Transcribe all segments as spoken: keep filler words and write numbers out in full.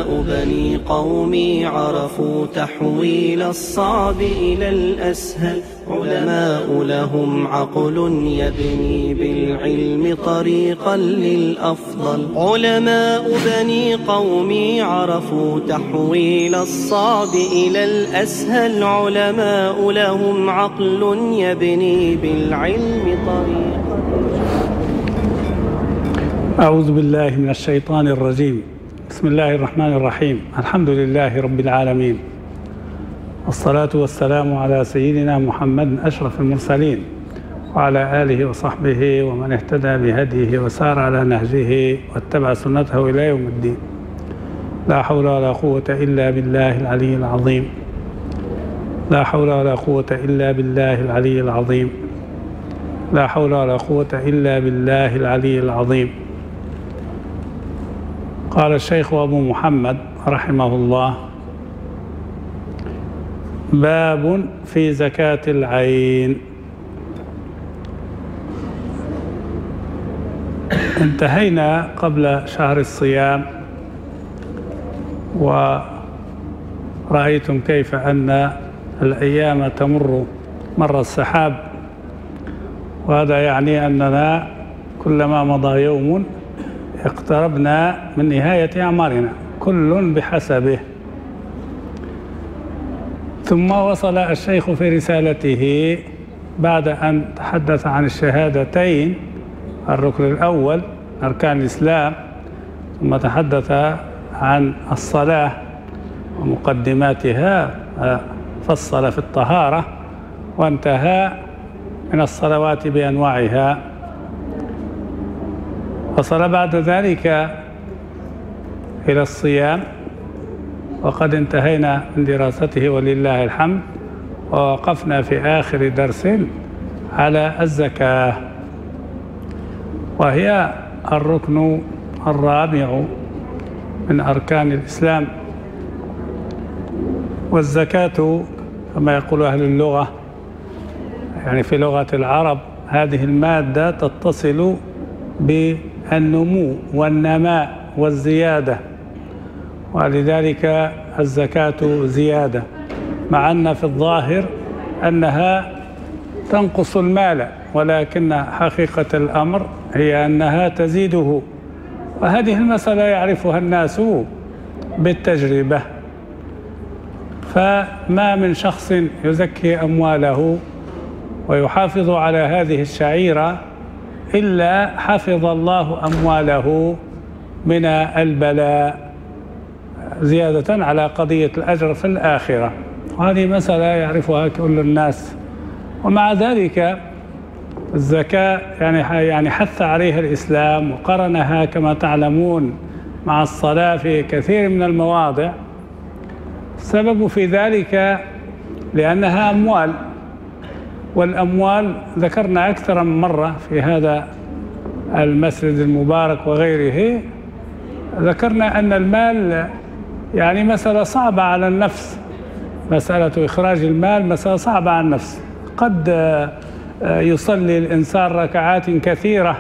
علماء بني قومي عرفوا تحويل الصعب إلى الأسهل، علماء لهم عقل يبني بالعلم طريقا للأفضل. علماء بني قومي عرفوا تحويل الصعب إلى الأسهل، علماء لهم عقل يبني بالعلم طريقا. أعوذ بالله من الشيطان الرجيم. بسم الله الرحمن الرحيم. الحمد لله رب العالمين، والصلاة والسلام على سيدنا محمد أشرف المرسلين، وعلى آله وصحبه ومن اهتدى بهديه وسار على نهجه واتبع سنته إلى يوم الدين. لا حول ولا قوة إلا بالله العلي العظيم. لا حول ولا قوة إلا بالله العلي العظيم. لا حول ولا قوة إلا بالله العلي العظيم. قال الشيخ أبو محمد رحمه الله: باب في زكاة العين. انتهينا قبل شهر الصيام ورأيتم كيف أن الأيام تمر مر السحاب، وهذا يعني أننا كلما مضى يوم اقتربنا من نهاية أعمارنا، كل بحسبه. ثم وصل الشيخ في رسالته بعد أن تحدث عن الشهادتين، الركن الأول أركان الإسلام، ثم تحدث عن الصلاة ومقدماتها، فصل في الطهارة، وانتهى من الصلوات بأنواعها. وصل بعد ذلك إلى الصيام، وقد انتهينا من دراسته ولله الحمد، ووقفنا في آخر درس على الزكاة، وهي الركن الرابع من أركان الإسلام. والزكاة كما يقول أهل اللغة، يعني في لغة العرب، هذه المادة تتصل بالنمو والنماء والزيادة، ولذلك الزكاة زيادة، مع أن في الظاهر أنها تنقص المال، ولكن حقيقة الأمر هي أنها تزيده. وهذه المسألة يعرفها الناس بالتجربة، فما من شخص يزكي أمواله ويحافظ على هذه الشعيرة إلا حفظ الله أمواله من البلاء، زيادة على قضية الأجر في الآخرة. وهذه مسألة يعرفها كل الناس. ومع ذلك الزكاة يعني يعني حث عليها الإسلام، وقرنها كما تعلمون مع الصلاة في كثير من المواضع. السبب في ذلك لأنها أموال، والأموال ذكرنا أكثر من مرة في هذا المسجد المبارك وغيره، ذكرنا أن المال يعني مسألة صعبة على النفس، مسألة إخراج المال مسألة صعبة على النفس. قد يصلي الإنسان ركعات كثيرة،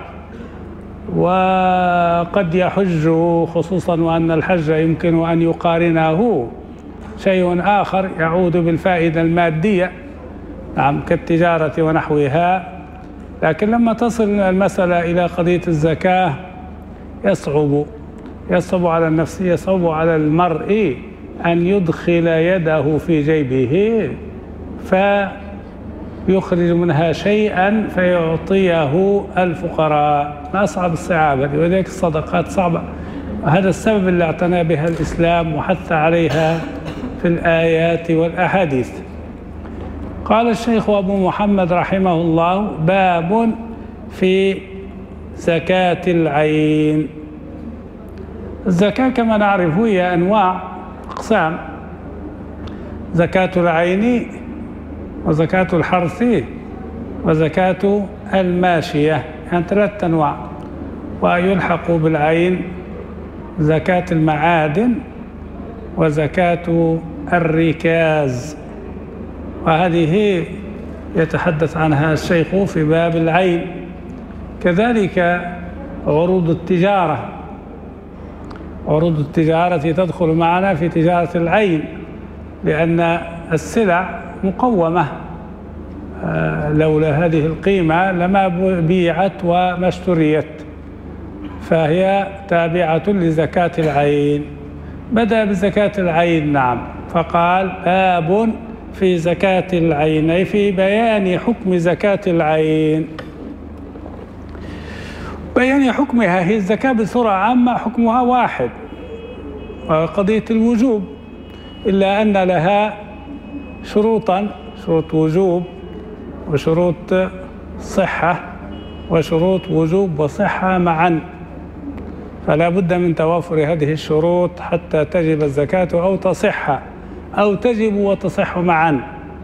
وقد يحج، خصوصا وأن الحج يمكن أن يقارنه شيء آخر يعود بالفائدة المادية، نعم، كالتجارة ونحوها. لكن لما تصل المسألة إلى قضية الزكاة يصعب يصعب على النفس، يصعب على المرء أن يدخل يده في جيبه فيخرج منها شيئا فيعطيه الفقراء، ما أصعب الصعابة، ولذلك الصدقات صعبة. هذا السبب اللي اعتنى بها الإسلام وحث عليها في الآيات والأحاديث. قال الشيخ أبو محمد رحمه الله: باب في زكاة العين. الزكاة كما نعرف هي أنواع، أقسام: زكاة العين، وزكاة الحرث، وزكاة الماشية، يعني ثلاثة أنواع. ويلحق بالعين زكاة المعادن وزكاة الركاز، وهذه يتحدث عنها الشيخ في باب العين. كذلك عروض التجارة عروض التجارة تدخل معنا في تجارة العين، لأن السلع مقومة، لولا هذه القيمة لما بيعت وما اشتريت، فهي تابعة لزكاة العين. بدأ بزكاة العين، نعم، فقال باب في زكاة العين، أي في بيان حكم زكاة العين. بيان حكمها، هي الزكاة بصورة عامة حكمها واحد، قضية الوجوب، إلا أن لها شروطا، شروط وجوب وشروط صحة وشروط وجوب وصحة معا، فلا بد من توافر هذه الشروط حتى تجب الزكاة أو تصح، أو تجب وتصح معا.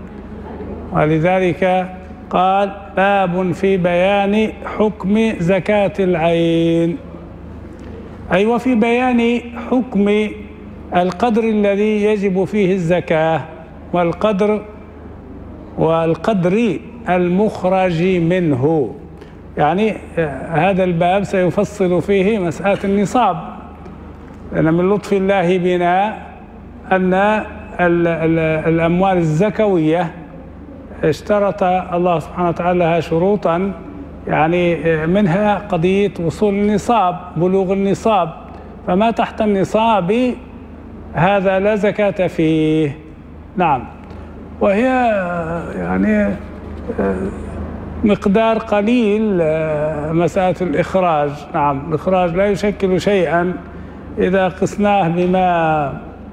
ولذلك قال باب في بيان حكم زكاة العين، أي وفي بيان حكم القدر الذي يجب فيه الزكاة، والقدر والقدر المخرج منه. يعني هذا الباب سيفصل فيه مسألة النصاب، لأن من لطف الله بنا أن الأموال الزكوية اشترط الله سبحانه وتعالى لها شروطا، يعني منها قضية وصول النصاب، بلوغ النصاب، فما تحت النصاب هذا لا زكاة فيه. نعم، وهي يعني مقدار قليل مسألة الإخراج. نعم، الإخراج لا يشكل شيئا إذا قسناه بما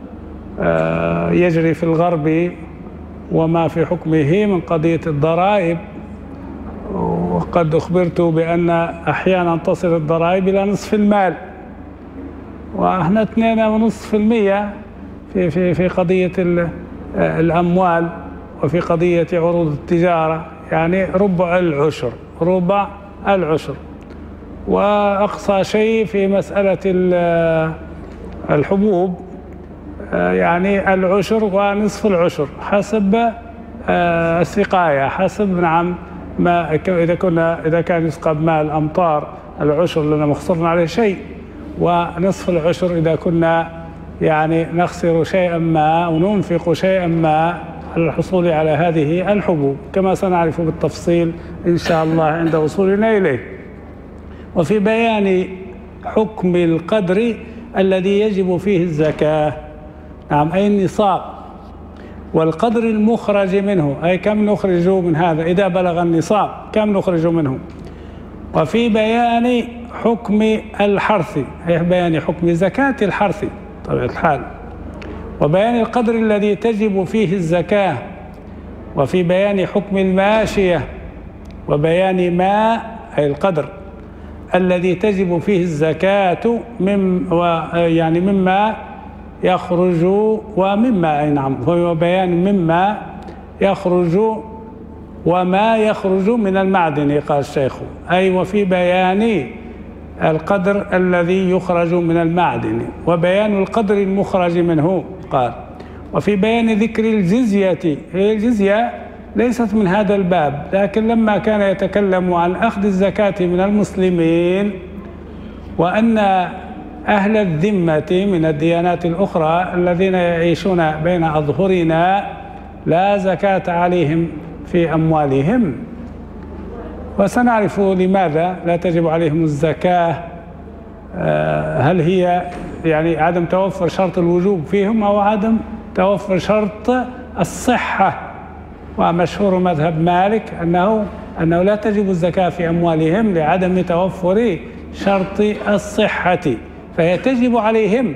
يجري في الغرب وما في حكمه من قضية الضرائب. وقد أخبرت بأن أحيانا تصل الضرائب إلى نصف المال، وإحنا اثنين ونصف في المية في في في قضية الأموال وفي قضية عروض التجارة، يعني ربع العشر، ربع العشر. وأقصى شيء في مسألة الحبوب يعني العشر ونصف العشر حسب السقاية، حسب نعم ما إذا كنا إذا كان يسقى بماء الأمطار العشر لنا مخسرنا عليه شيء، ونصف العشر إذا كنا يعني نخسر شيئا ما وننفق شيئا ما على الحصول على هذه الحبوب، كما سنعرف بالتفصيل إن شاء الله عند وصولنا إليه. وفي بيان حكم القدر الذي يجب فيه الزكاة، نعم، أي النصاب، والقدر المخرج منه، أي كم نخرج من هذا إذا بلغ النصاب، كم نخرج منه. وفي بيان حكم الحرث، أي بيان حكم زكاة الحرث طبيعة الحال، وبيان القدر الذي تجب فيه الزكاة، وفي بيان حكم الماشية، وبيان ما أي القدر الذي تجب فيه الزكاة من يعني مما يخرج ومما أي نعم، هو بيان مما يخرج وما يخرج من المعدن قال الشيخ، أي وفي بيان القدر الذي يخرج من المعدن، وبيان القدر المخرج منه قال. وفي بيان ذكر الجزية، هي الجزية ليست من هذا الباب، لكن لما كان يتكلم عن أخذ الزكاة من المسلمين، وأن أهل الذمة من الديانات الأخرى الذين يعيشون بين أظهرنا لا زكاة عليهم في أموالهم، وسنعرف لماذا لا تجب عليهم الزكاة. هل هي يعني عدم توفر شرط الوجوب فيهم أو عدم توفر شرط الصحة؟ ومشهور مذهب مالك أنه أنه لا تجب الزكاة في أموالهم لعدم توفر شرط الصحة، فهي تجب عليهم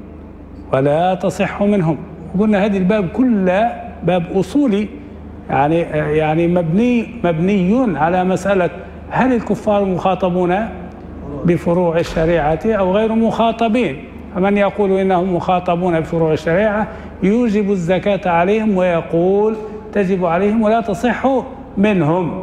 ولا تصح منهم. قلنا هذه الباب كله باب أصولي، يعني يعني مبني مبني على مسألة هل الكفار مخاطبون بفروع الشريعة أو غير مخاطبين؟ فمن يقول إنهم مخاطبون بفروع الشريعة يوجب الزكاة عليهم، ويقول تجب عليهم ولا تصح منهم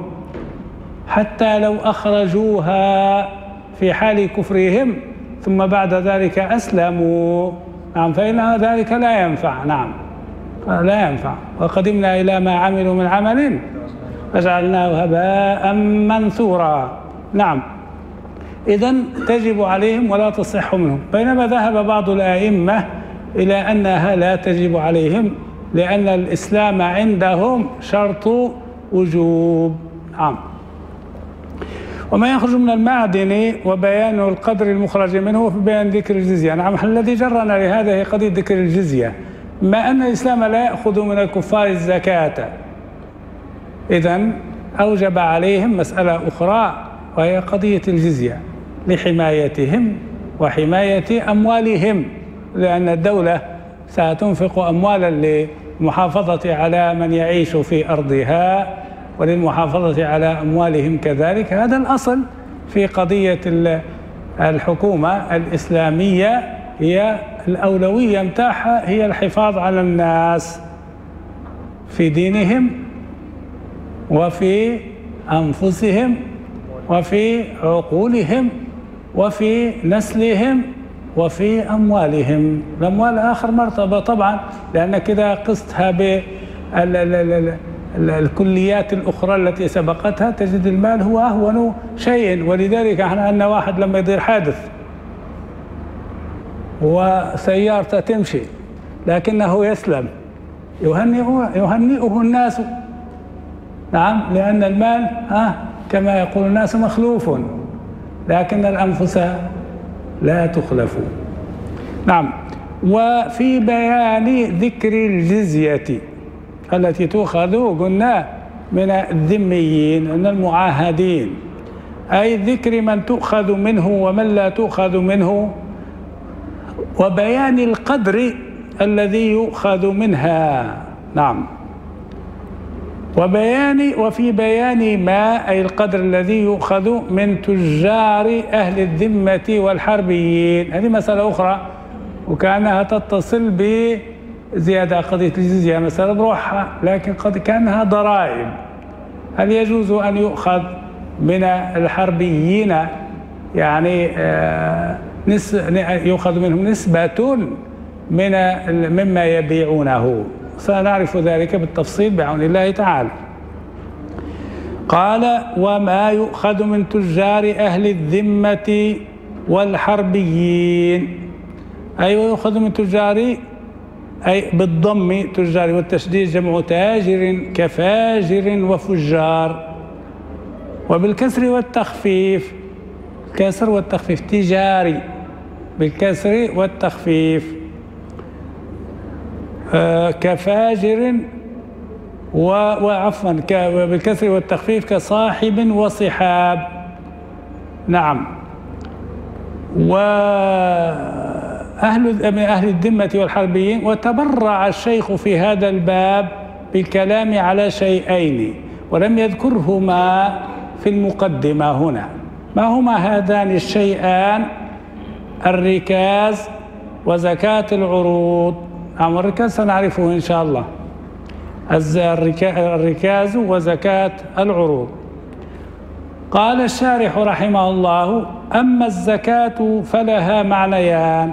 حتى لو أخرجوها في حال كفرهم ثم بعد ذلك أسلموا، نعم، فإن ذلك لا ينفع، نعم لا ينفع. وقدمنا إلى ما عملوا من عمل فجعلناه هباء منثورا. نعم، إذن تجب عليهم ولا تصح منهم. بينما ذهب بعض الأئمة إلى أنها لا تجب عليهم، لأن الإسلام عندهم شرط وجوب. نعم. وما يخرج من المعدن وبيان القدر المخرج منه وفي بيان ذكر الجزية. نعم. الذي جرنا لهذا هي قضية ذكر الجزية، ما أن الإسلام لا يأخذ من الكفار الزكاة، إذن أوجب عليهم مسألة أخرى وهي قضية الجزية لحمايتهم وحماية أموالهم، لأن الدولة ستنفق أموالا للمحافظة على من يعيش في أرضها وللمحافظة على أموالهم كذلك. هذا الأصل في قضية الحكومة الإسلامية، هي الأولوية متاعها هي الحفاظ على الناس في دينهم وفي أنفسهم وفي عقولهم وفي نسلهم وفي أموالهم. الأموال آخر مرتبة طبعا، لأنك إذا قستها بالكليات الأخرى التي سبقتها تجد المال هو أهون شيء. ولذلك احنا عندنا واحد لما يصير حادث وسيارته تمشي لكنه يسلم، يهنئه, يهنئه الناس. نعم. لأن المال ها كما يقول الناس مخلوف، لكن الأنفس لا تخلف. نعم. وفي بيان ذكر الجزية التي تؤخذ قلنا من الذميين من المعاهدين، أي ذكر من تؤخذ منه ومن لا تؤخذ منه، وبيان القدر الذي يؤخذ منها. نعم. وبيان وفي بيان ما أي القدر الذي يؤخذ من تجار أهل الذمة والحربيين. هذه مسألة أخرى وكأنها تتصل بزيادة قضية الجزية، مسألة بروحها، لكن قد كأنها ضرائب. هل يجوز أن يؤخذ من الحربيين يعني آه يؤخذ منهم نسبة من مما يبيعونه؟ سنعرف ذلك بالتفصيل بعون الله تعالى. قال: وما يؤخذ من تجار أهل الذمة والحربيين، أي ويؤخذ من تجار أي بالضم تجار والتشديد جمع تاجر كفاجر وفجار، وبالكسر والتخفيف الكسر والتخفيف تجاري بالكسر والتخفيف آه كفاجر وعفوا بالكسر والتخفيف كصاحب وصحاب. نعم. وأهل أهل الذمة والحربيين. وتبرع الشيخ في هذا الباب بالكلام على شيئين ولم يذكرهما في المقدمة هنا. ما هما هذان الشيئان؟ الركاز وزكاة العروض. نعم. الركاز سنعرفه إن شاء الله، الركاز وزكاة العروض. قال الشارح رحمه الله: أما الزكاة فلها معنيان: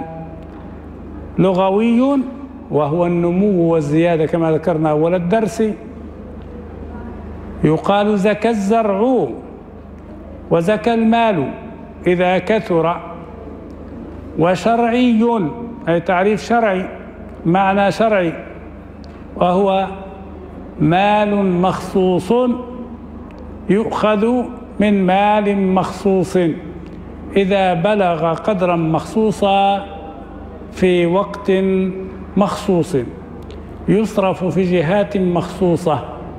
لغوي وهو النمو والزيادة كما ذكرنا أول الدرس، يقال زكى الزرع وزكى المال إذا كثر. وشرعي أي تعريف شرعي، معنى شرعي، وهو مال مخصوص يؤخذ من مال مخصوص إذا بلغ قدرا مخصوصا في وقت مخصوص يصرف في جهات مخصوصة.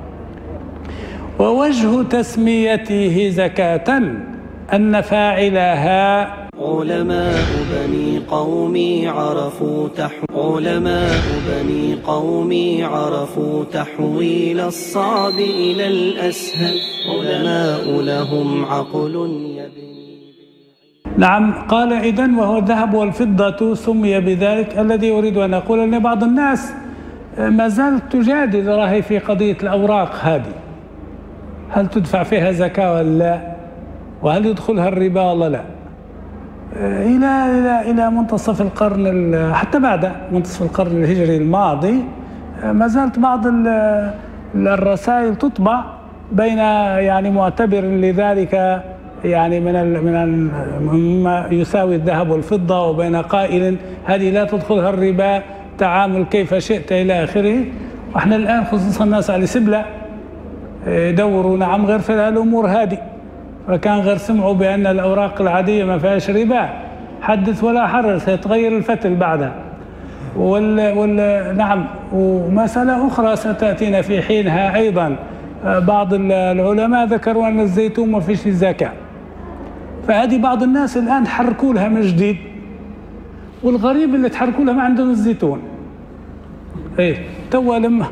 ووجه تسميته زكاة أن فاعلها علماء بني قومي عرفوا تحو علماء بني قومي عرفوا تحويل الصعب إلى الأسهل، علماء لهم عقل يبني. نعم. قال: إذن وهو الذهب والفضة سمي بذلك. الذي أريد أن أقول أن بعض الناس ما زالت تجادل راهي في قضية الأوراق هذه، هل تدفع فيها زكاة ولا لا، وهل يدخلها الربا ولا لا. إلى إلى إلى منتصف القرن، حتى بعد منتصف القرن الهجري الماضي ما زالت بعض الرسائل تطبع بين يعني معتبر لذلك يعني من من مما يساوي الذهب والفضة، وبين قائل هذه لا تدخلها الربا، تعامل كيف شئت إلى آخره. وإحنا الآن خصوصا الناس على سبلة يدوروا نعم غير في الأمور هذه، فكان غير سمعوا بأن الأوراق العادية ما فيهاش ربا، حدث ولا حرج، سيتغير الفتل بعدها. وال وال نعم، ومسألة أخرى ستأتينا في حينها أيضا، بعض العلماء ذكروا أن الزيتون ما فيش زكاة، فهذه بعض الناس الآن حركوا لها من جديد، والغريب اللي تحركوا لها ما عندهم الزيتون. إيه توا لما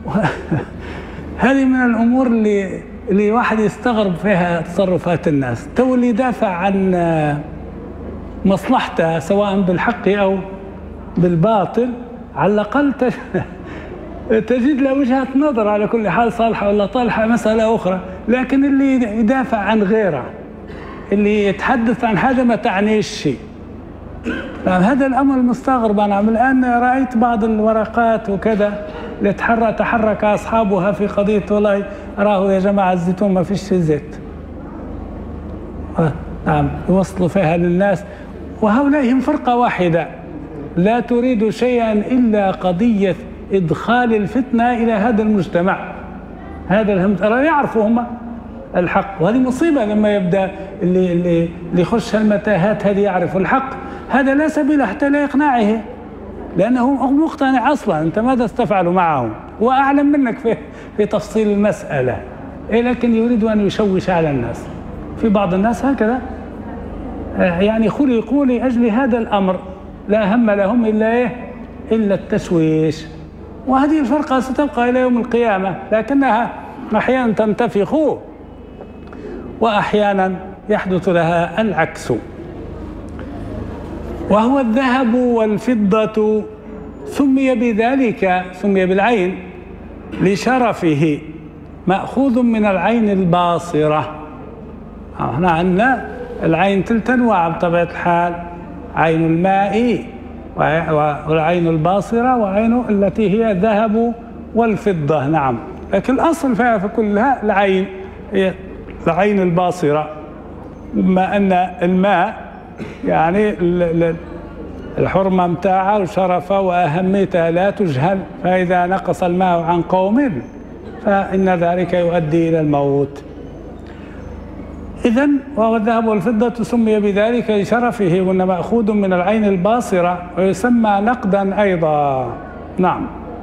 هذه من الأمور اللي اللي واحد يستغرب فيها تصرفات الناس. تو اللي يدافع عن مصلحته سواء بالحق أو بالباطل على الأقل تجد له وجهة نظر، على كل حال صالحة ولا طالحة مسألة أخرى. لكن اللي يدافع عن غيره، اللي يتحدث عن حاجة ما تعنيش شيء، نعم هذا الأمر المستغرب. أنا الآن رأيت بعض الورقات وكذا اللي تحرك تحرك أصحابها في قضية والله راهو يا جماعة الزيتون ما فيش زيت، نعم يوصلوا فيها للناس. وهؤلاء هم فرقة واحدة لا تريد شيئا إلا قضية إدخال الفتنة إلى هذا المجتمع. هذا الهم ترى يعرفوا هم الحق، وهذه مصيبة لما يبدأ اللي اللي اللي يخش المتاهات هذه يعرف الحق، هذا لا سبيل حتى لا إقناعه، لأنه مقتنع أصلا. أنت ماذا ستفعل معه؟ هو أعلم منك في في تفصيل المسألة، إيه لكن يريد أن يشوش على الناس. في بعض الناس هكذا يعني خلقوا لأجل هذا الأمر، لا هم لهم إلا إيه؟ إلا التشويش. وهذه الفرقة ستبقى إلى يوم القيامة، لكنها أحيانا تنتفخ وأحيانا يحدث لها العكس. وهو الذهب والفضة سمي بذلك، سمي بالعين لشرفه، مأخوذ من العين الباصرة. احنا عندنا العين ثلاث أنواع بطبيعة الحال، عين الماء والعين الباصرة وعين التي هي الذهب والفضة. نعم، لكن الأصل فيها في كلها العين هي العين الباصرة، بما أن الماء يعني الحرمة متاعها وشرفها وأهميتها لا تجهل، فإذا نقص الماء عن قوم فإن ذلك يؤدي إلى الموت. إذن وهو الذهب والفضة سمي بذلك لشرفه، وأنه مأخوذ من العين الباصرة، ويسمى نقدا أيضا. نعم.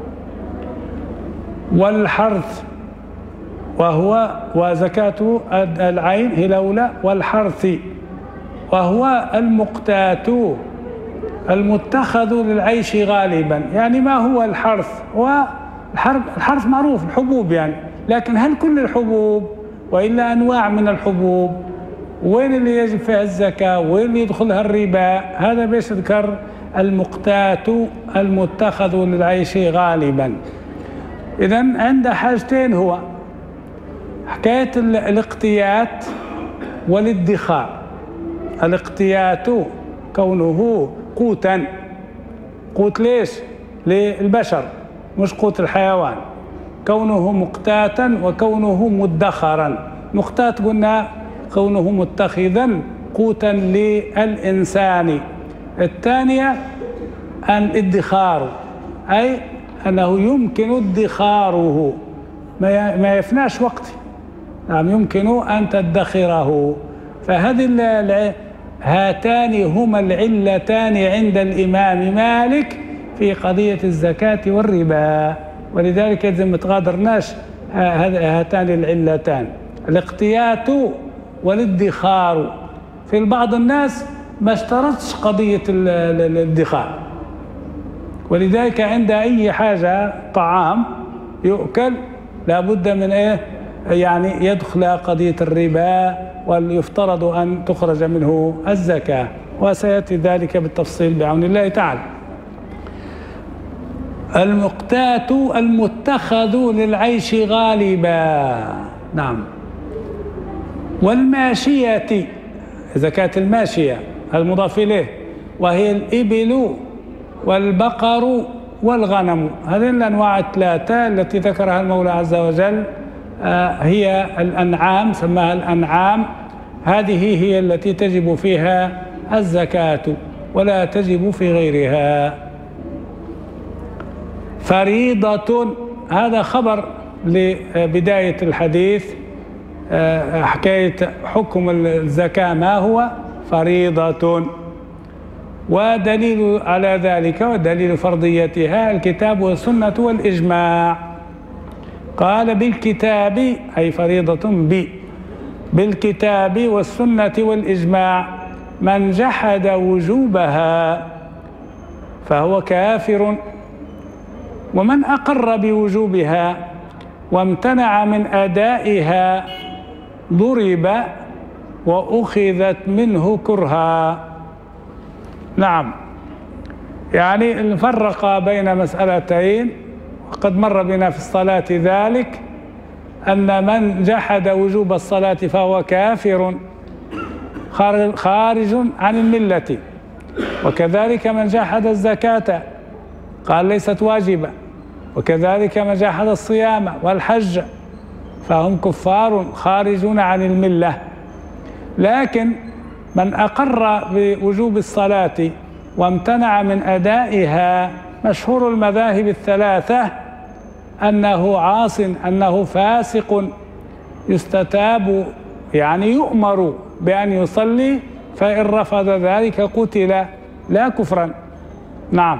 والحرث وهو وزكاة العين هي الأولى، والحرث وهو المقتات المتخذ للعيش غالبا. يعني ما هو الحرث؟ هو الحرث معروف الحبوب يعني، لكن هل كل الحبوب وإلا أنواع من الحبوب؟ وين اللي يجب فيها الزكاة وين اللي يدخلها الربا؟ هذا بيش ذكر المقتات المتخذ للعيش غالبا. إذن عند حاجتين، هو حكاية الاقتيات والادخار. الاقتيات كونه قوتا، قوت ليش؟ للبشر مش قوت الحيوان، كونه مقتاتا وكونه مدخرا. مقتات قلنا كونه متخذا قوتا للإنسان. الثانية الادخار، أي أنه يمكن ادخاره، ما يفناش وقته، نعم يمكن أن تدخره. فهذه هاتان هما العلتان عند الإمام مالك في قضية الزكاة والربا، ولذلك إذا ما تغادرناش هاتان العلتان، الاقتيات والادخار. في بعض الناس ما اشترطش قضية الادخار، ولذلك عند أي حاجة طعام يؤكل لابد من إيه؟ يعني يدخل قضية الربا، ويفترض أن تخرج منه الزكاة، وسيأتي ذلك بالتفصيل بعون الله تعالى. المقتات المتخذ للعيش غالبا. نعم. والماشية، زكاة الماشية المضاف إليه، وهي الإبل والبقر والغنم. هذه الأنواع الثلاثة التي ذكرها المولى عز وجل هي الأنعام، سماها الأنعام هذه هي التي تجب فيها الزكاة ولا تجب في غيرها. فريضة، هذا خبر لبداية الحديث، حكاية حكم الزكاة ما هو فريضة، ودليل على ذلك ودليل فرضيتها الكتاب والسنة والإجماع. قال بالكتاب أي فريضة ب بالكتاب والسنة والإجماع، من جحد وجوبها فهو كافر، ومن أقر بوجوبها وامتنع من أدائها ضرب وأخذت منه كرها. نعم، يعني نفرق بين مسألتين، وقد مر بنا في الصلاة ذلك، أن من جحد وجوب الصلاة فهو كافر خارج عن الملة، وكذلك من جحد الزكاة قال ليست واجبة، وكذلك من جحد الصيام والحج فهم كفار خارجون عن الملة. لكن من أقر بوجوب الصلاة وامتنع من أدائها، مشهور المذاهب الثلاثة أنه عاص، أنه فاسق يستتاب، يعني يؤمر بأن يصلي، فإن رفض ذلك قتل لا كفرا. نعم،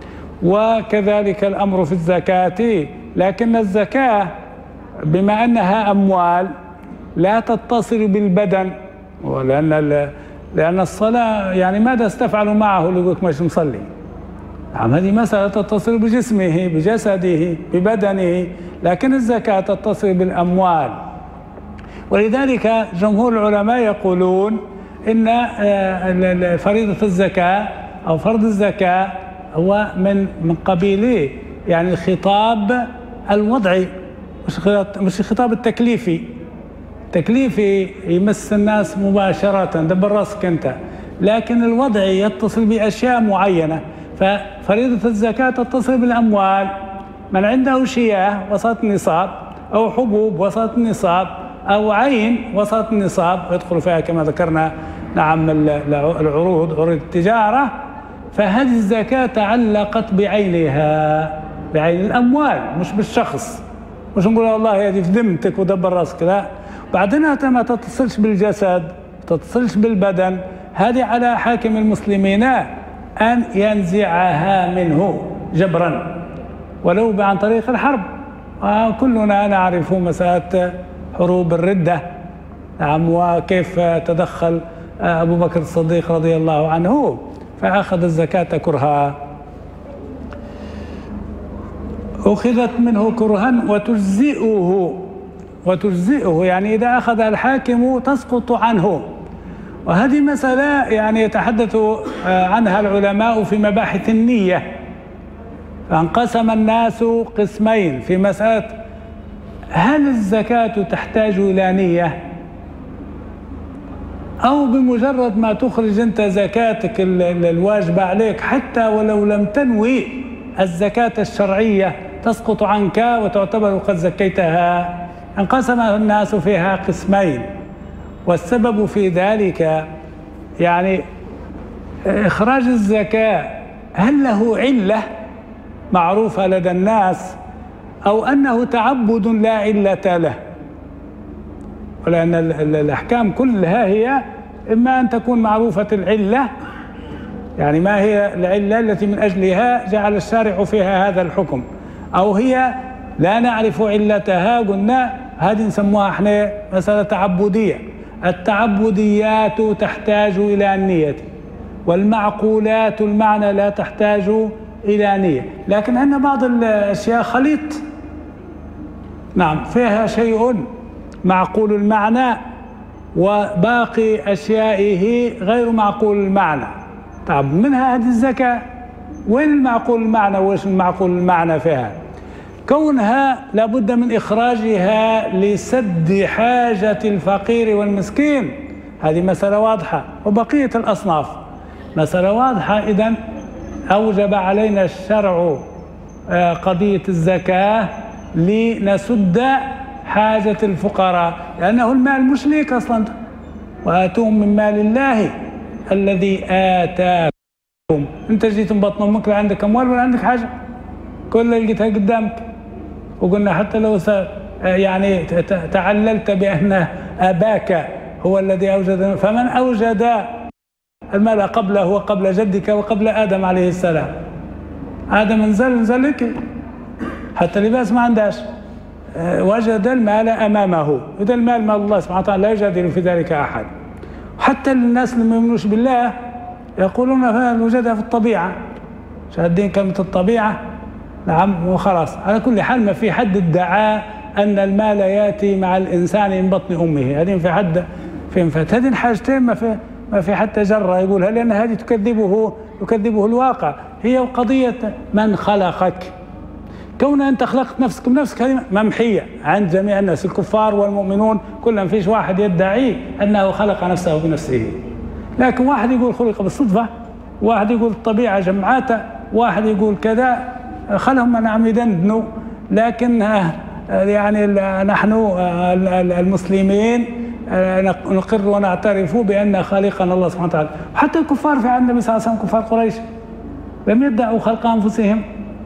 وكذلك الأمر في الزكاة، لكن الزكاة بما أنها أموال لا تتصل بالبدن، ولأن لأن الصلاة يعني ماذا استفعل معه اللي يقولك مش مصلي؟ نعم، هذه مسألة تتصل بجسمه بجسده ببدنه، لكن الزكاة تتصل بالأموال. ولذلك جمهور العلماء يقولون إن فريضة الزكاة أو فرض الزكاة هو من من قبيل يعني الخطاب الوضعي، مش الخطاب التكليفي. التكليفي يمس الناس مباشرة، دبر راسك أنت، لكن الوضعي يتصل بأشياء معينة. ففريضة الزكاة تتصل بالأموال، من عنده شياه وسط النصاب، أو حبوب وسط النصاب، أو عين وسط النصاب، ويدخل فيها كما ذكرنا نعم العروض، عروض التجارة، فهذه الزكاة تعلقت بعينها، بعين الأموال مش بالشخص. مش نقول والله هذه في ذمتك ودبر راسك، لا. بعدين ما تتصلش بالجسد، تتصلش بالبدن، هذه على حاكم المسلمين أن ينزعها منه جبرا ولو عن طريق الحرب. وكلنا نعرف مسألة حروب الردة، نعم، وكيف تدخل أبو بكر الصديق رضي الله عنه فأخذ الزكاة كرها، أخذت منه كرها وتجزئه وتجزئه يعني إذا أخذ الحاكم تسقط عنه. وهذه مسألة يعني يتحدث عنها العلماء في مباحث النية، فانقسم الناس قسمين في مسألة هل الزكاة تحتاج إلى نية، أو بمجرد ما تخرج أنت زكاتك الواجبة عليك حتى ولو لم تنوي الزكاة الشرعية تسقط عنك وتعتبر قد زكيتها. انقسم الناس فيها قسمين، والسبب في ذلك يعني إخراج الزكاة هل له علة معروفة لدى الناس، أو أنه تعبد لا علة له؟ ولأن الأحكام كلها هي إما أن تكون معروفة العلة، يعني ما هي العلة التي من أجلها جعل الشارع فيها هذا الحكم، أو هي لا نعرف علتها، قلنا هذه نسموها احنا مسألة تعبدية. التعبديات تحتاج إلى النية، والمعقولات المعنى لا تحتاج إلى نية. لكن أن بعض الأشياء خليط، نعم، فيها شيء معقول المعنى وباقي أشيائه غير معقول المعنى. طب منها هذه الزكاة، وين المعقول المعنى وإيش المعقول المعنى فيها؟ كونها لابد من إخراجها لسد حاجة الفقير والمسكين، هذه مسألة واضحة، وبقية الأصناف مسألة واضحة. إذن أوجب علينا الشرع قضية الزكاة لنسد حاجة الفقراء، لأنه المال مش ليك أصلا، وآتوهم من مال الله الذي آتاكم. أنت جيت من بطن أمك لا عندك أموال ولا عندك حاجة، كل اللي لقيتها قدامك. وقلنا حتى لو يعني تعللت بأن أباك هو الذي أوجد، فمن أوجد المال قبله وقبل جدك وقبل آدم عليه السلام؟ آدم انزل انزل لك، حتى لباس ما عندهاش، وجد المال أمامه. إذا المال مال الله سبحانه وتعالى لا يجادل في ذلك أحد. حتى الناس اللي ما يؤمنوش بالله يقولون وجدها في الطبيعة، شاهدين كلمة الطبيعة، نعم، وخلاص. على كل حال ما في حد ادعى أن المال يأتي مع الإنسان من بطن أمه، هذه في حد في فات هذه الحاجتين ما في ما في حتى جرة يقولها، لأن هذه تكذبه يكذبه الواقع. هي قضية من خلقك، كون أنت خلقت نفسك بنفسك هذه ممحية عند جميع الناس، الكفار والمؤمنون كلهم، فيش واحد يدعي أنه خلق نفسه بنفسه. لكن واحد يقول خلق بالصدفة، واحد يقول الطبيعة جمعاته، واحد يقول كذا، خلهم نعم يدندنوا. لكن يعني نحن المسلمين نقر ونعترف بأن خالقنا الله سبحانه وتعالى. حتى الكفار في عهد النبي صلى الله عليه وسلم، كفار قريش، لم يدعوا خلق أنفسهم،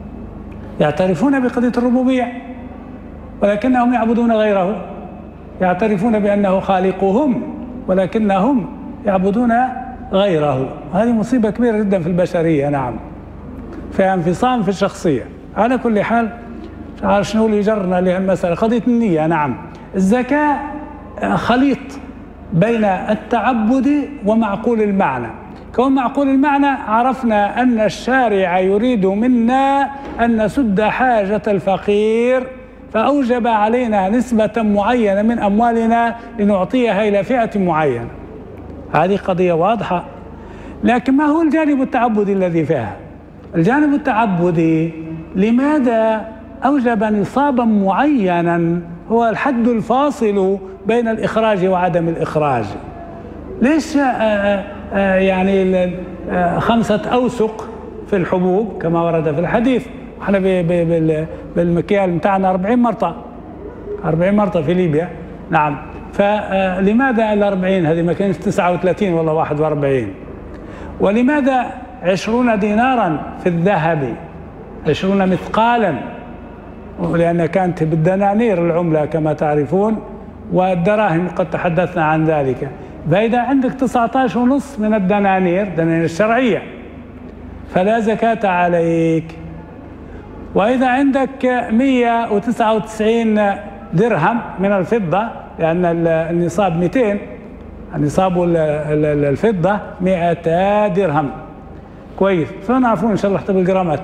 يعترفون بقضية الربوبية، ولكنهم يعبدون غيره، يعترفون بأنه خالقهم ولكنهم يعبدون غيره. هذه مصيبة كبيرة جدا في البشرية، نعم، فيها انفصام في الشخصية. على كل حال شنو اللي جرنا لهالمسألة؟ قضية النية. نعم، الزكاة خليط بين التعبد ومعقول المعنى. كون معقول المعنى عرفنا أن الشارع يريد منا أن نسد حاجة الفقير، فأوجب علينا نسبة معينة من أموالنا لنعطيها إلى فئة معينة. هذه قضية واضحة. لكن ما هو الجانب التعبدي الذي فيها؟ الجانب التعبدي لماذا أوجب نصابا معينا هو الحد الفاصل بين الإخراج وعدم الإخراج؟ ليش آآ آآ يعني خمسة أوسق في الحبوب كما ورد في الحديث؟ احنا بالمكيال متاعنا أربعين مرطة، أربعين مرطة في ليبيا، نعم. فلماذا الأربعين؟ هذه ما كانش تسعة وثلاثين ولا واحد وأربعين؟ ولماذا عشرون دينارا في الذهب، عشرون مثقالا؟ لأن كانت بالدنانير العملة كما تعرفون، والدراهم قد تحدثنا عن ذلك. فإذا عندك تسعة عشر ونص من الدنانير، الدنانير الشرعية، فلا زكاة عليك. وإذا عندك مئة وتسعة وتسعين درهم من الفضة، لأن النصاب مئتين، النصاب الفضة مئة درهم، كويس، فنعرفون إن شاء الله حتى بالجرامات.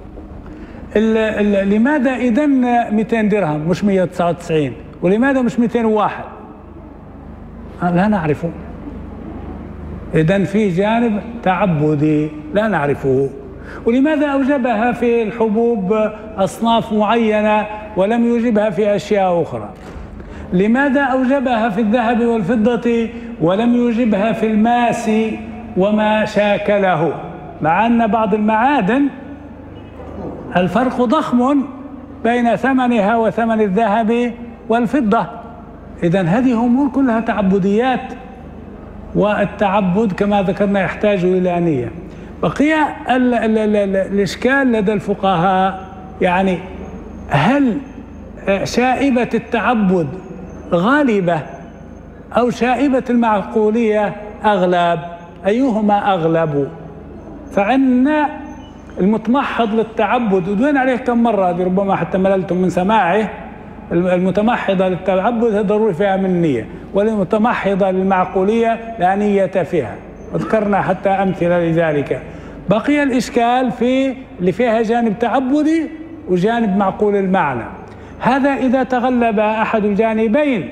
لماذا إذن مئتين درهم مش مئة وتسعة وتسعين؟ ولماذا مش مئتين وواحد؟ لا نعرفه. إذن في جانب تعبدي لا نعرفه. ولماذا أوجبها في الحبوب أصناف معينة ولم يوجبها في أشياء أخرى؟ لماذا أوجبها في الذهب والفضة ولم يوجبها في الماس وما شاكله؟ مع أن بعض المعادن الفرق ضخم بين ثمنها وثمن الذهب والفضة. إذن هذه أمور كلها تعبديات، والتعبد كما ذكرنا يحتاج إلى نية. بقي ال ال ال ال الإشكال لدى الفقهاء، يعني هل شائبة التعبد غالبة أو شائبة المعقولية أغلب؟ أيهما أغلب؟ فعندنا المتمحض للتعبد ودوين عليه كم مرة، هذه ربما حتى مللتم من سماعه. المتمحضة للتعبد ضروري فيها من نية، والمتمحضة للمعقولية لا نية فيها، وذكرنا حتى أمثلة لذلك. بقي الإشكال في اللي فيها جانب تعبدي وجانب معقول المعنى. هذا إذا تغلب أحد الجانبين،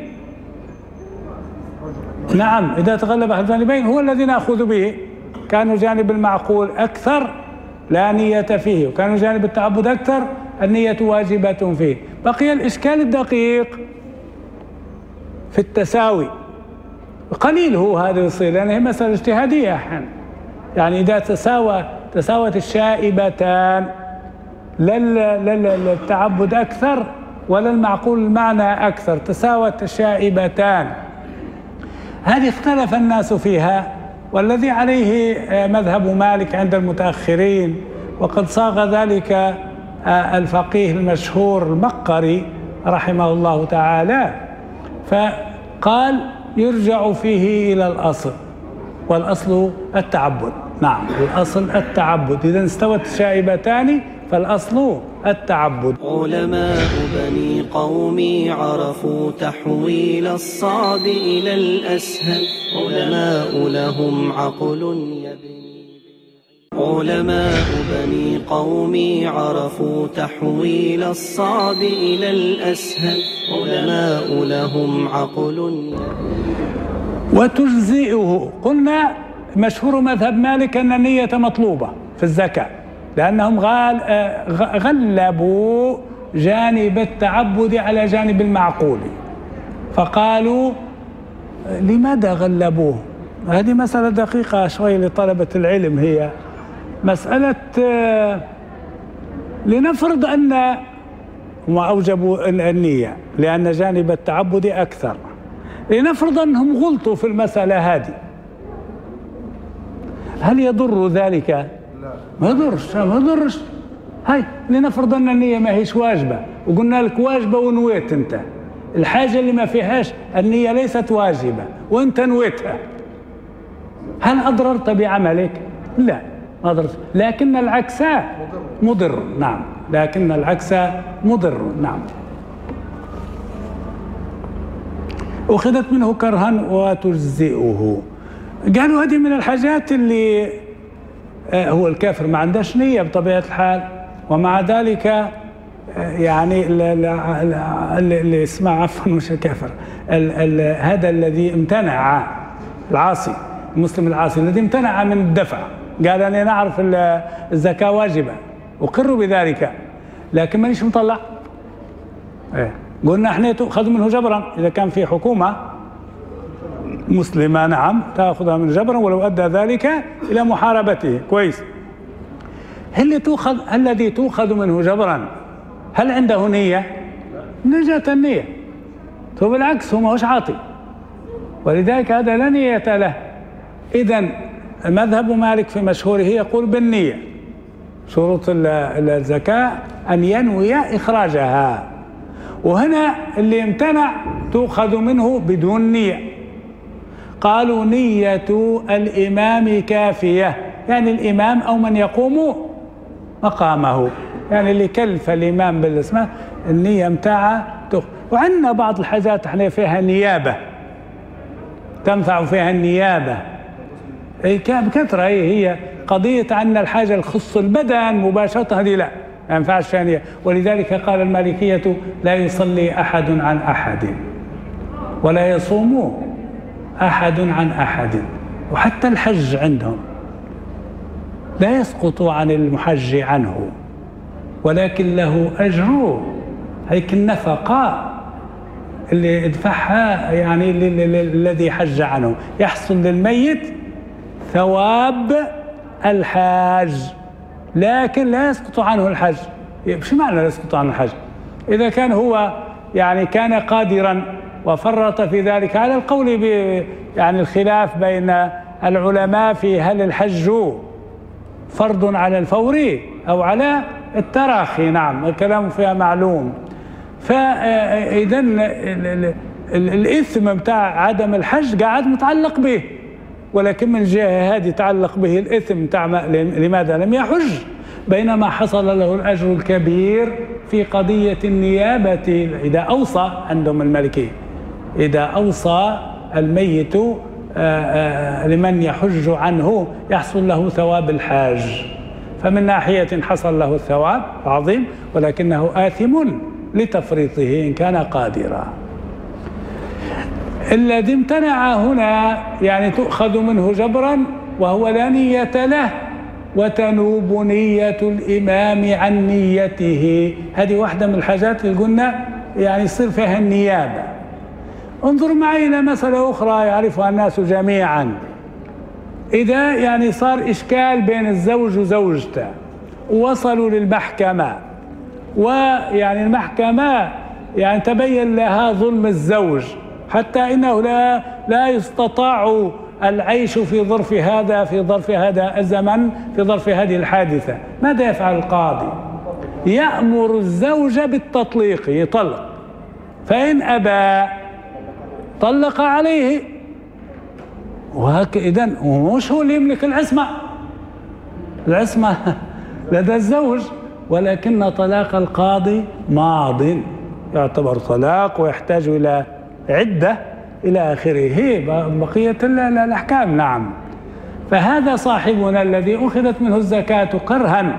نعم، إذا تغلب أحد الجانبين هو الذي نأخذ به. كان جانب المعقول أكثر لا نية فيه، وكان جانب التعبد أكثر النية واجبة فيه. بقي الإشكال الدقيق في التساوي، قليل هو هذا يصير، لأن هي مسألة اجتهادية أحيانا. يعني إذا تساوى تساوت الشائبتان، لا للتعبد أكثر ولا المعقول المعنى أكثر، تساوت الشائبتان، هذه اختلف الناس فيها، والذي عليه مذهب مالك عند المتأخرين، وقد صاغ ذلك الفقيه المشهور المقري رحمه الله تعالى، فقال يرجع فيه إلى الأصل، والأصل التعبد. نعم، الأصل التعبد، إذا استوت الشائبتان فالأصل التعبد. علماء بني قومي عرفوا تحويل الصعب إلى الأسهل، علماء لهم عقل يبني. علماء بني قومي عرفوا تحويل الصعب إلى الأسهل، علماء لهم عقل يبني. وتجزئه، قلنا مشهور مذهب مالك أن النية مطلوبة في الزكاة، لأنهم غال غلبوا جانب التعبد على جانب المعقول، فقالوا لماذا غلبوه؟ هذه مسألة دقيقة شوي لطلبة العلم. هي مسألة لنفرض أن هم أوجبوا النية لأن جانب التعبد أكثر، لنفرض أنهم غلطوا في المسألة هذه، هل يضر ذلك؟ لا، ما يضرش، ما يضرش. هاي لنفرض أن النية ما هيش واجبة، وقلنا لك واجبة ونويت أنت الحاجة اللي ما فيهاش النية ليست واجبة وأنت نويتها، هل أضررت بعملك؟ لا، ما أضررت، لكن العكس مضر. نعم، لكن العكس مضر. نعم. أخذت منه كرها وتجزئه. قالوا هذه من الحاجات اللي هو الكافر ما عندهش نية بطبيعة الحال، ومع ذلك يعني اللي اسمع عفوا مش الكافر، هذا الذي امتنع، العاصي المسلم العاصي الذي امتنع من الدفع، قال أنا نعرف الزكاة واجبة أقر بذلك لكن مانيش مطلع. إيه. قلنا احنا تؤخذ منه جبرا إذا كان في حكومة مسلمة، نعم تأخذها من جبرا ولو أدى ذلك إلى محاربته. كويس. هل تؤخذ الذي تؤخذ منه جبرا هل عنده نية؟ نجاة النية، فبالعكس هو ما هوش عاطي، ولذلك هذا لا نية له. إذن مذهب مالك في مشهوره يقول بالنية، شروط الزكاة أن ينوي إخراجها، وهنا اللي امتنع تؤخذ منه بدون نية. قالوا نية الإمام كافية، يعني الإمام أو من يقوم مقامه، يعني اللي كلف الإمام بالاسم النية متاعه. وعندنا بعض الحاجات احنا فيها نيابة تنفع فيها النيابة بكثرة، هي قضية عندنا الحاجة اللي تخص البدن مباشرة هذه لا ما ينفعش فيها نية، ولذلك قال المالكية لا يصلي أحد عن أحد ولا يصوم أحد عن أحد، وحتى الحج عندهم لا يسقط عن المحج عنه ولكن له أجر، هيك النفقة اللي ادفعها يعني الذي حج عنه يحصل للميت ثواب الحاج، لكن لا يسقط عنه الحج. شو معنى لا يسقط عنه الحج؟ إذا كان هو يعني كان قادرا وفرط في ذلك، على القول ب يعني الخلاف بين العلماء في هل الحج فرض على الفور أو على التراخي. نعم الكلام فيها معلوم. فإذا الإثم بتاع عدم الحج قاعد متعلق به، ولكن من جهة هذه تعلق به الإثم بتاع لماذا لم يحج، بينما حصل له الأجر الكبير في قضية النيابة. إذا أوصى عندهم المالكية، إذا أوصى الميت لمن يحج عنه يحصل له ثواب الحاج، فمن ناحية حصل له الثواب عظيم، ولكنه آثم لتفريطه إن كان قادرا. الذي امتنع هنا يعني تؤخذ منه جبرا وهو لا نية له، وتنوب نية الإمام عن نيته. هذه واحدة من الحاجات اللي قلنا يعني يصير فيها النيابة. انظر معي إلى مسألة أخرى يعرفها الناس جميعا. إذا يعني صار إشكال بين الزوج وزوجته ووصلوا للمحكمة، ويعني المحكمة يعني تبين لها ظلم الزوج حتى إنه لا لا يستطاع العيش في ظرف هذا في ظرف هذا الزمن في ظرف هذه الحادثة. ماذا يفعل القاضي؟ يأمر الزوج بالتطليق، يطلق، فإن أبى طلق عليه. وهكذا إذن مش هو اللي يملك العصمة، العصمة لدى الزوج، ولكن طلاق القاضي ماض، يعتبر طلاق ويحتاج إلى عدة إلى آخره، بقية الأحكام. نعم. فهذا صاحبنا الذي أخذت منه الزكاة كرها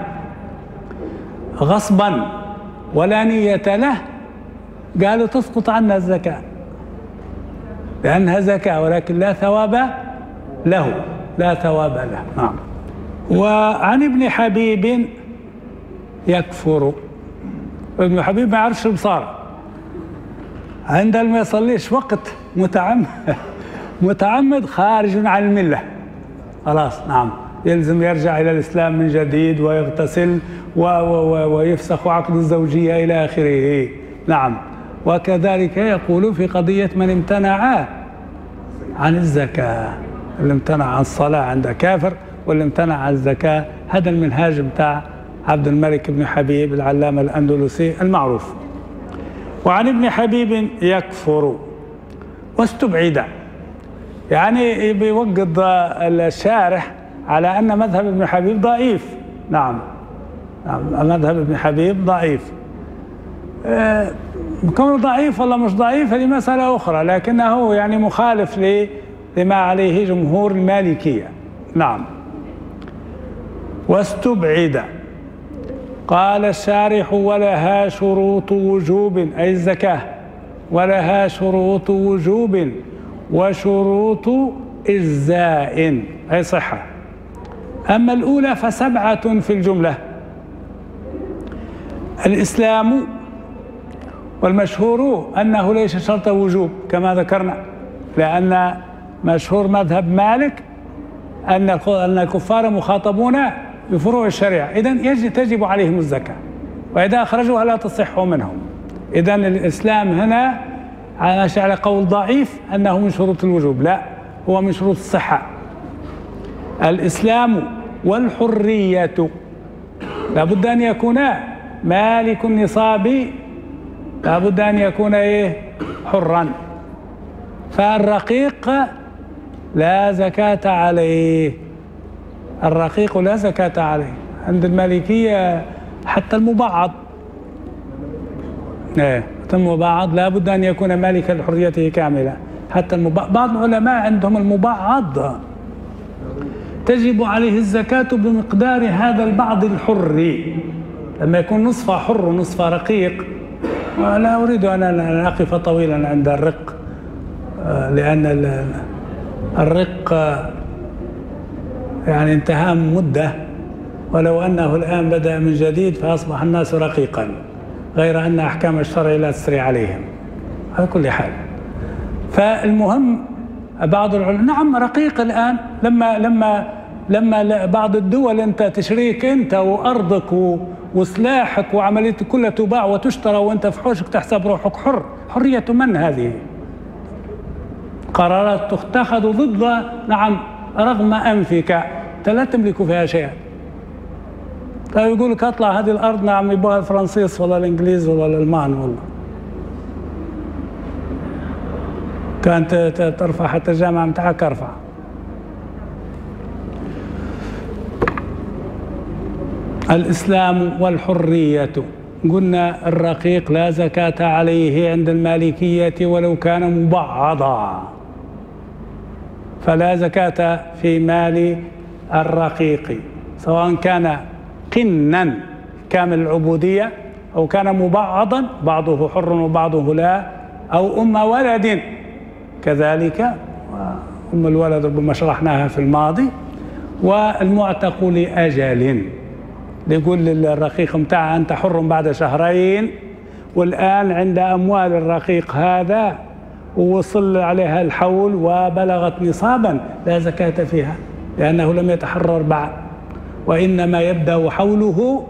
غصبا ولا نية له، قالوا تسقط عنا الزكاة لأنها زكاة ولكن لا ثواب له، لا ثواب له. نعم. وعن ابن حبيب يكفر. ابن حبيب ما يعرفش البصارة، عندما ما يصليش وقت متعمد متعمد خارج عن الملة خلاص. نعم. يلزم يرجع إلى الإسلام من جديد ويغتسل و و ويفسخ عقد الزوجية إلى آخره. نعم. وكذلك يقول في قضية من امتنع عن الزكاة، اللي امتنع عن الصلاة عند كافر واللي امتنع عن الزكاة. هذا المنهاج بتاع عبد الملك بن حبيب العلامة الأندلسي المعروف. وعن ابن حبيب يكفر واستبعد، يعني بيوقد الشارح على أن مذهب ابن حبيب ضعيف. نعم. نعم. مذهب ابن حبيب ضعيف. أه كونه ضعيف ولا مش ضعيف هذه مسألة أخرى، لكنه يعني مخالف لما عليه جمهور المالكية. نعم. واستبعد. قال الشارح ولها شروط وجوب، أي الزكاة، ولها شروط وجوب وشروط إجزاء، أي صحة. أما الأولى فسبعة في الجملة: الإسلام، والمشهور أنه ليس شرط وجوب كما ذكرنا، لأن مشهور مذهب مالك أن الكفار مخاطبون بفروع الشريعة، إذن تجب عليهم الزكاة، وإذا أخرجوها لا تصح منهم. إذن الإسلام هنا على قول ضعيف أنه من شروط الوجوب، لا، هو من شروط الصحة. الإسلام والحرية، لابد أن يكونا مالك النصاب، لابد أن يكون إيه؟ حرا. فالرقيق لا زكاة عليه، الرقيق لا زكاة عليه عند المالكية. حتى المبعض، ايه المبعض لابد أن يكون مالكا لحريته كاملة. حتى المبعض، بعض العلماء عندهم المبعض تجب عليه الزكاة بمقدار هذا البعض الحري، لما يكون نصف حر ونصف رقيق. ولا أريد أن أقف طويلا عند الرق، لأن الرق يعني انتهى من مدة، ولو أنه الآن بدأ من جديد فأصبح الناس رقيقا، غير أن أحكام الشرع لا تسري عليهم على كل حال. فالمهم بعض العلماء نعم رقيق الآن، لما لما لما بعض الدول أنت تشريك أنت وأرضك وسلاحك وعمليتك كلها تباع وتشترى وأنت في حوشك تحسب روحك حر. حرية من هذه؟ قرارات تتخذ ضد، نعم، رغم أنفك، أنت لا تملك فيها شيئا. طيب يقول لك اطلع هذه الأرض، نعم، يبغى الفرنسيس ولا الإنجليز ولا الألمان، والله كانت ترفع حتى الجامعة متاعك ارفع. الإسلام والحرية، قلنا الرقيق لا زكاة عليه عند المالكية ولو كان مبعضا، فلا زكاة في مال الرقيق سواء كان قنا كامل العبودية أو كان مبعضا بعضه حر وبعضه لا، أو أم ولد كذلك، أم الولد ربما شرحناها في الماضي. والمعتق لأجل، يقول للرقيق متاعه أنت حر بعد شهرين، والآن عند أموال الرقيق هذا ووصل عليها الحول وبلغت نصابا لا زكاة فيها لأنه لم يتحرر بعد، وإنما يبدأ حوله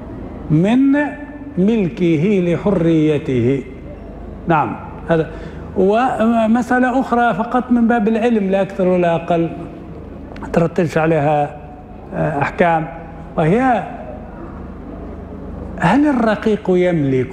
من ملكه لحريته. نعم هذا. ومسألة أخرى فقط من باب العلم لا أكثر ولا أقل، ترتبش عليها أحكام، وهي هل الرقيق يملك؟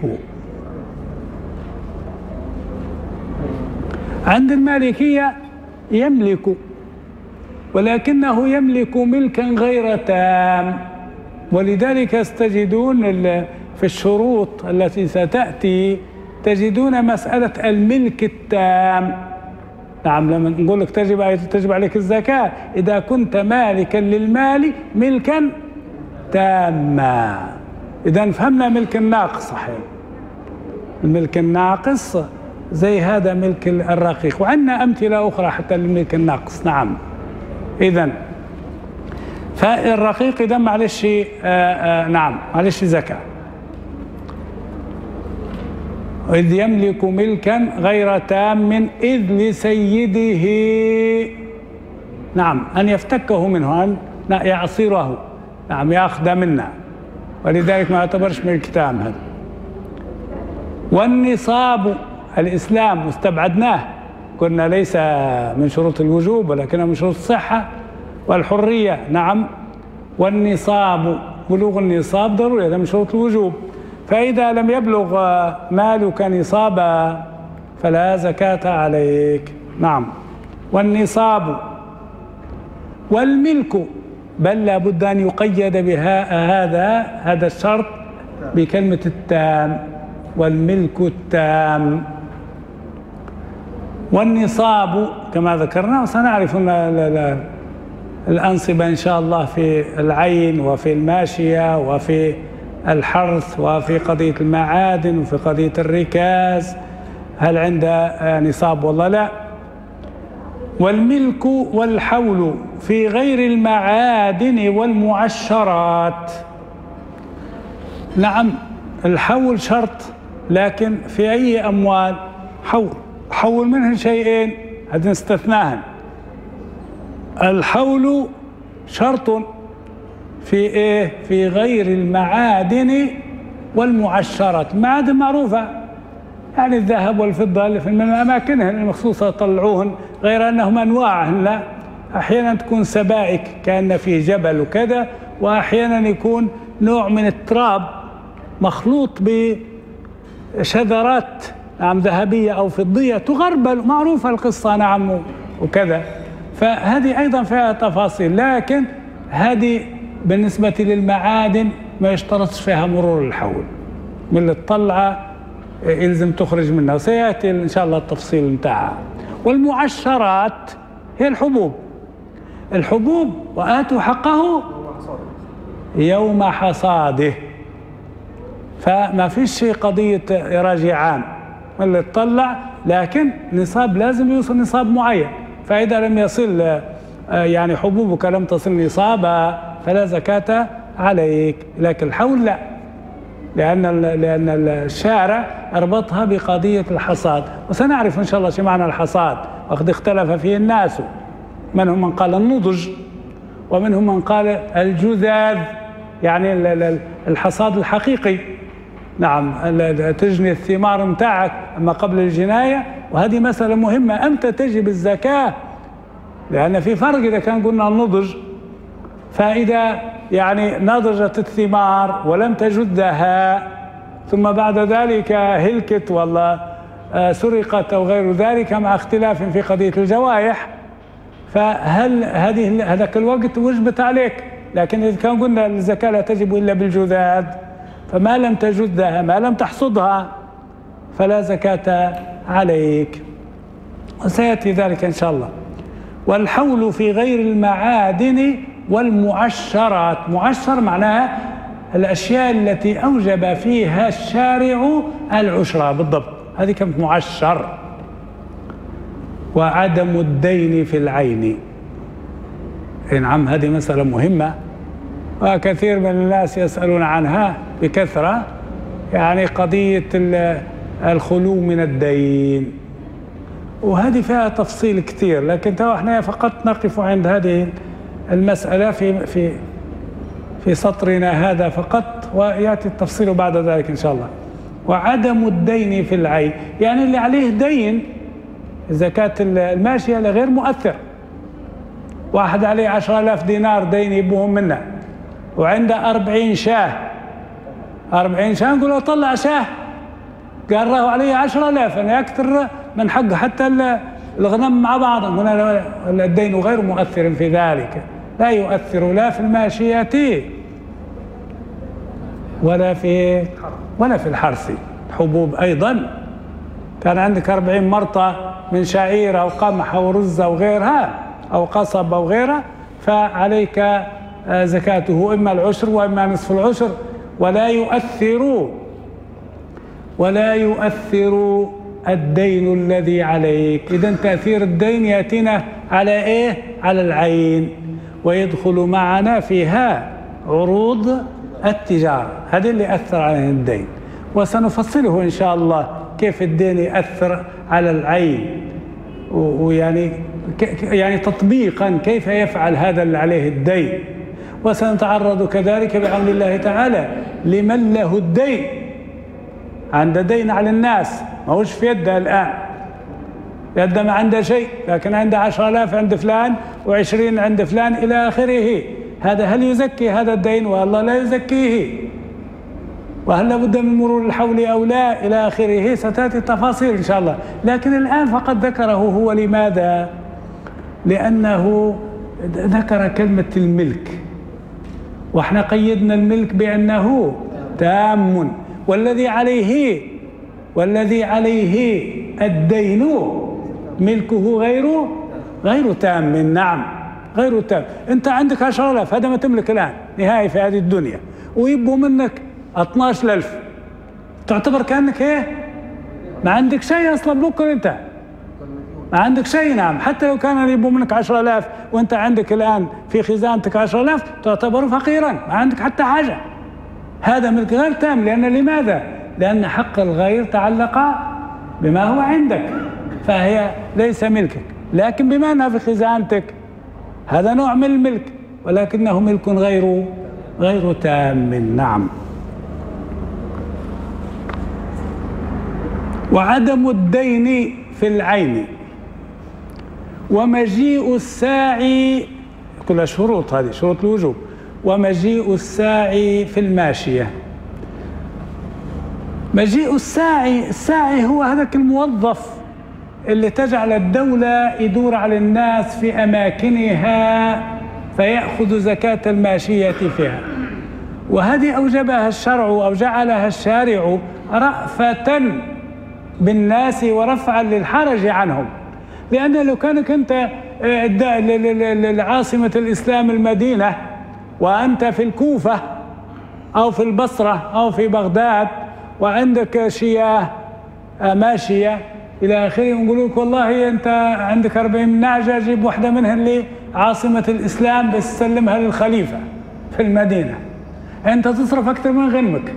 عند المالكية يملك، ولكنه يملك ملكا غير تام، ولذلك تجدون في الشروط التي ستأتي تجدون مسألة الملك التام. نعم، لما نقول لك تجب تجب عليك الزكاة إذا كنت مالكا للمال ملكا تاما. إذا فهمنا ملك الناقص صحيح، الملك الناقص زي هذا ملك الرقيق، وعندنا أمثلة أخرى حتى للملك الناقص. نعم، إذا فالرقيق إذا معلش آآ آآ نعم معلش زكاة، إذ يملك ملكا غير تام إذ لسيده نعم أن يفتكه منه، أن يعصره، نعم يأخذ منا، ولذلك ما يعتبرش ملك تام هذا. والنصاب الإسلام واستبعدناه، قلنا ليس من شروط الوجوب ولكنه من شروط الصحة والحرية. نعم، والنصاب بلوغ النصاب ضروري، هذا من شروط الوجوب. فإذا لم يبلغ مالك نصابا فلا زكاة عليك. نعم، والنصاب والملك، بل لابد أن يقيد بها هذا هذا الشرط بكلمة التام، والملك التام. والنصاب كما ذكرنا، وسنعرف أن الأنصبة إن شاء الله في العين وفي الماشية وفي الحرث وفي قضية المعادن وفي قضية الركاز هل عنده نصاب والله لا. والملك والحول في غير المعادن والمعشرات. نعم، الحول شرط، لكن في أي أموال حول حول منه شيئين هذين استثناهن. الحول شرط في إيه؟ في غير المعادن والمعشرات. المعادن معروفة، يعني الذهب والفضة اللي في أماكنهن المخصوصة طلعوهن، غير أنهم أنواعهن، أحيانا تكون سبائك كأن فيه جبل وكذا، وأحيانا يكون نوع من التراب مخلوط بشذرات نعم ذهبية أو فضية تغربل، معروفة القصة نعم وكذا. فهذه أيضا فيها تفاصيل، لكن هذه بالنسبة للمعادن ما يشترطش فيها مرور الحول، من اللي تطلعه يلزم تخرج منها، وسيأتي إن شاء الله التفصيل متاعها. والمعشرات هي الحبوب، الحبوب وآتوا حقه يوم حصاده، فما فيش قضية راجع عام من اللي تطلع، لكن نصاب لازم يوصل نصاب معين. فإذا لم يصل يعني حبوبك لم تصل نصابا فلا زكاة عليك، لكن الحول لا، لأن لأن الشارع أربطها بقضية الحصاد، وسنعرف إن شاء الله شو معنى الحصاد، وقد اختلف فيه الناس، منهم من قال النضج ومنهم من قال الجذاذ، يعني الحصاد الحقيقي. نعم، تجني الثمار متاعك أما قبل الجناية، وهذه مسألة مهمة. أمتى تجب الزكاة؟ لأن في فرق إذا كان قلنا النضج، فإذا يعني نضجت الثمار ولم تجدها ثم بعد ذلك هلكت والله سرقت أو غير ذلك مع اختلاف في قضية الجوائح، فهل هذه هذاك الوقت وجبت عليك؟ لكن إذا كان قلنا الزكاة لا تجب إلا بالجذاذ، فما لم تجدها ما لم تحصدها فلا زكاة عليك، وسيأتي ذلك إن شاء الله. والحول في غير المعادن والمعشرات. معشر معناها الأشياء التي أوجب فيها الشارع العشرة بالضبط، هذه كانت معشر. وعدم الدين في العين. نعم، هذه مسألة مهمة وكثير من الناس يسألون عنها بكثرة، يعني قضية الخلو من الدين، وهذه فيها تفصيل كثير، لكن تو احنا فقط نقف عند هذه المسألة في في في سطرنا هذا فقط، ويأتي التفصيل بعد ذلك إن شاء الله. وعدم الدين في العين، يعني اللي عليه دين زكاة الماشية غير مؤثر. واحد عليه عشرة آلاف دينار دين يبوهم منه وعنده أربعين شاه، أربعين شاه نقول له طلع شاه، قال له عليه عشرة آلاف، أنا أكثر من حقه حتى الغنم مع بعضهم. هنا الدين غير مؤثر في ذلك، لا يؤثر لا في الماشية ولا في ولا في الحرث. حبوب أيضا كان عندك أربعين مرطة من شعير أو قمح أو رز أو غيرها أو قصب أو غيرها، فعليك زكاته إما العشر وإما نصف العشر، ولا يؤثر ولا يؤثر الدين الذي عليك. إذن تأثير الدين يأتينا على إيه؟ على العين، ويدخل معنا فيها عروض التجارة، هذه اللي أثر عليه الدين، وسنفصله إن شاء الله كيف الدين يأثر على العين، ويعني يعني تطبيقا كيف يفعل هذا اللي عليه الدين. وسنتعرض كذلك بعون الله تعالى لمن له الدين، عنده دين على الناس ما هوش في يده الآن، يده ما عنده شيء، لكن عنده عشرة آلاف عند فلان وعشرين عند فلان إلى آخره. هذا هل يزكي هذا الدين؟ والله لا يزكيه. وهل لابد من مرور الحول أو لا إلى آخره؟ ستأتي التفاصيل إن شاء الله، لكن الآن فقد ذكره هو. لماذا؟ لأنه ذكر كلمة الملك، وإحنا قيدنا الملك بأنه تام، والذي عليه والذي عليه الدين ملكه غير غير تام. نعم غير تام. أنت عندك عشرة آلاف، هذا ما تملك الآن نهائي في هذه الدنيا، ويبوا منك اثناشر ألف، تعتبر كأنك إيه؟ ما عندك شيء أصلا، بكر أنت ما عندك شيء. نعم، حتى لو كان يبوا منك عشرة آلاف وأنت عندك الآن في خزانتك عشرة آلاف، تعتبر فقيرا، ما عندك حتى حاجة. هذا ملك غير تام. لأن لماذا؟ لأن حق الغير تعلق بما هو عندك، فهي ليس ملكك، لكن بما أنها في خزانتك هذا نوع من الملك، ولكنه ملك غير غير تام. نعم. وعدم الدين في العين، ومجيء الساعي، كلها شروط، هذه شروط الوجوب. ومجيء الساعي في الماشية. مجيء الساعي، الساعي هو هذاك الموظف اللي تجعل الدولة يدور على الناس في أماكنها فيأخذ زكاة الماشية فيها، وهذه أوجبها الشرع أو جعلها الشارع رأفة بالناس ورفعا للحرج عنهم. لأن لو كانك أنت لعاصمة الإسلام المدينة وأنت في الكوفة أو في البصرة أو في بغداد وعندك شياه ماشية إلى آخره، ونقول لك والله أنت عندك أربعين نعجة، جيب واحدة منها لعاصمة الإسلام بس سلمها للخليفة في المدينة، أنت تصرف أكثر من غنمك.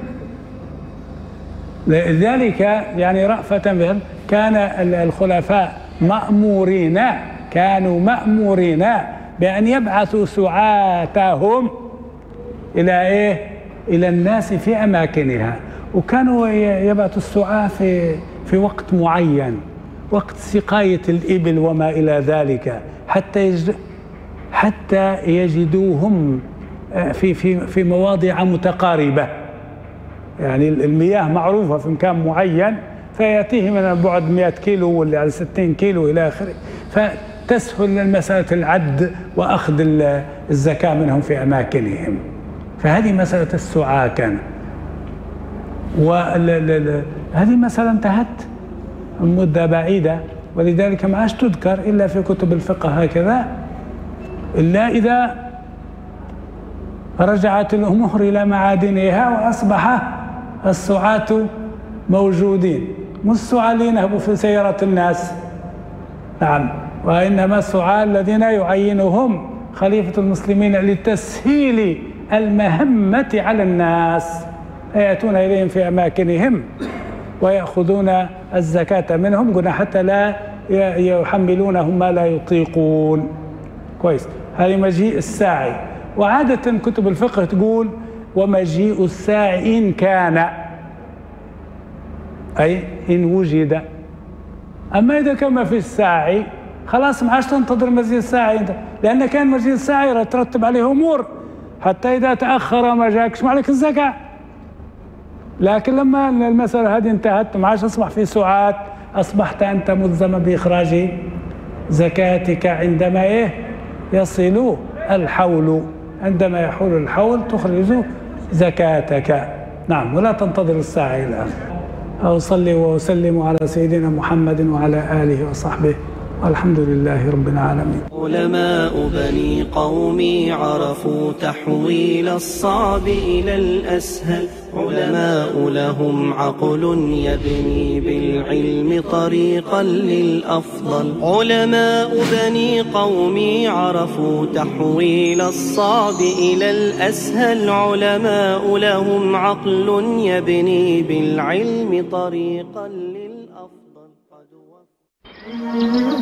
لذلك يعني رأفة بهم كان الخلفاء مأمورين، كانوا مأمورين بأن يبعثوا سعاتهم إلى إيه؟ إلى الناس في أماكنها، وكانوا يبعثوا السعاة في في وقت معين، وقت سقاية الإبل وما إلى ذلك، حتى يجد حتى يجدوهم في في في مواضع متقاربة. يعني المياه معروفة في مكان معين، فيأتيه من البعد مئة كيلو ولا على ستين كيلو إلى آخره، فتسهل مسألة العد وأخذ الزكاة منهم في أماكنهم. فهذه مسألة السعاة كان، وهذه مسألة انتهت مدة بعيدة، ولذلك ما عادش تذكر إلا في كتب الفقه هكذا، إلا إذا رجعت الأمور إلى معادنها وأصبح السعاة موجودين، مش السعاة اللي ينهبوا في سيارة الناس، نعم، وإنما السعاة الذين يعينهم خليفة المسلمين لتسهيل المهمة على الناس، يأتون إليهم في أماكنهم ويأخذون الزكاة منهم، قلنا حتى لا يحملونهم ما لا يطيقون. كويس، هذه مجيء الساعي. وعادة كتب الفقه تقول ومجيء الساعي إن كان، أي إن وجد، أما إذا كان ما فيش ساعي خلاص ما عادش تنتظر مجيء الساعي أنت، لأن كان مجيء الساعي يترتب عليه أمور، حتى إذا تأخر ما جاكش ما عليك الزكاة. لكن لما المسألة هذه انتهت ما عادش أصبح في ساعات، أصبحت أنت ملزم بإخراج زكاتك عندما إيه يصل الحول، عندما يحول الحول تخرج زكاتك. نعم، ولا تنتظر الساعة إلى آخره. أصلي وأسلم على سيدنا محمد وعلى آله وصحبه والحمد لله رب العالمين. علماء بني قومي عرفوا تحويل الصعب إلى الأسهل، علماء لهم عقل يبني بالعلم طريقا للأفضل. علماء بني قومي عرفوا تحويل الصعب إلى الأسهل، علماء لهم عقل يبني بالعلم طريقا للأفضل.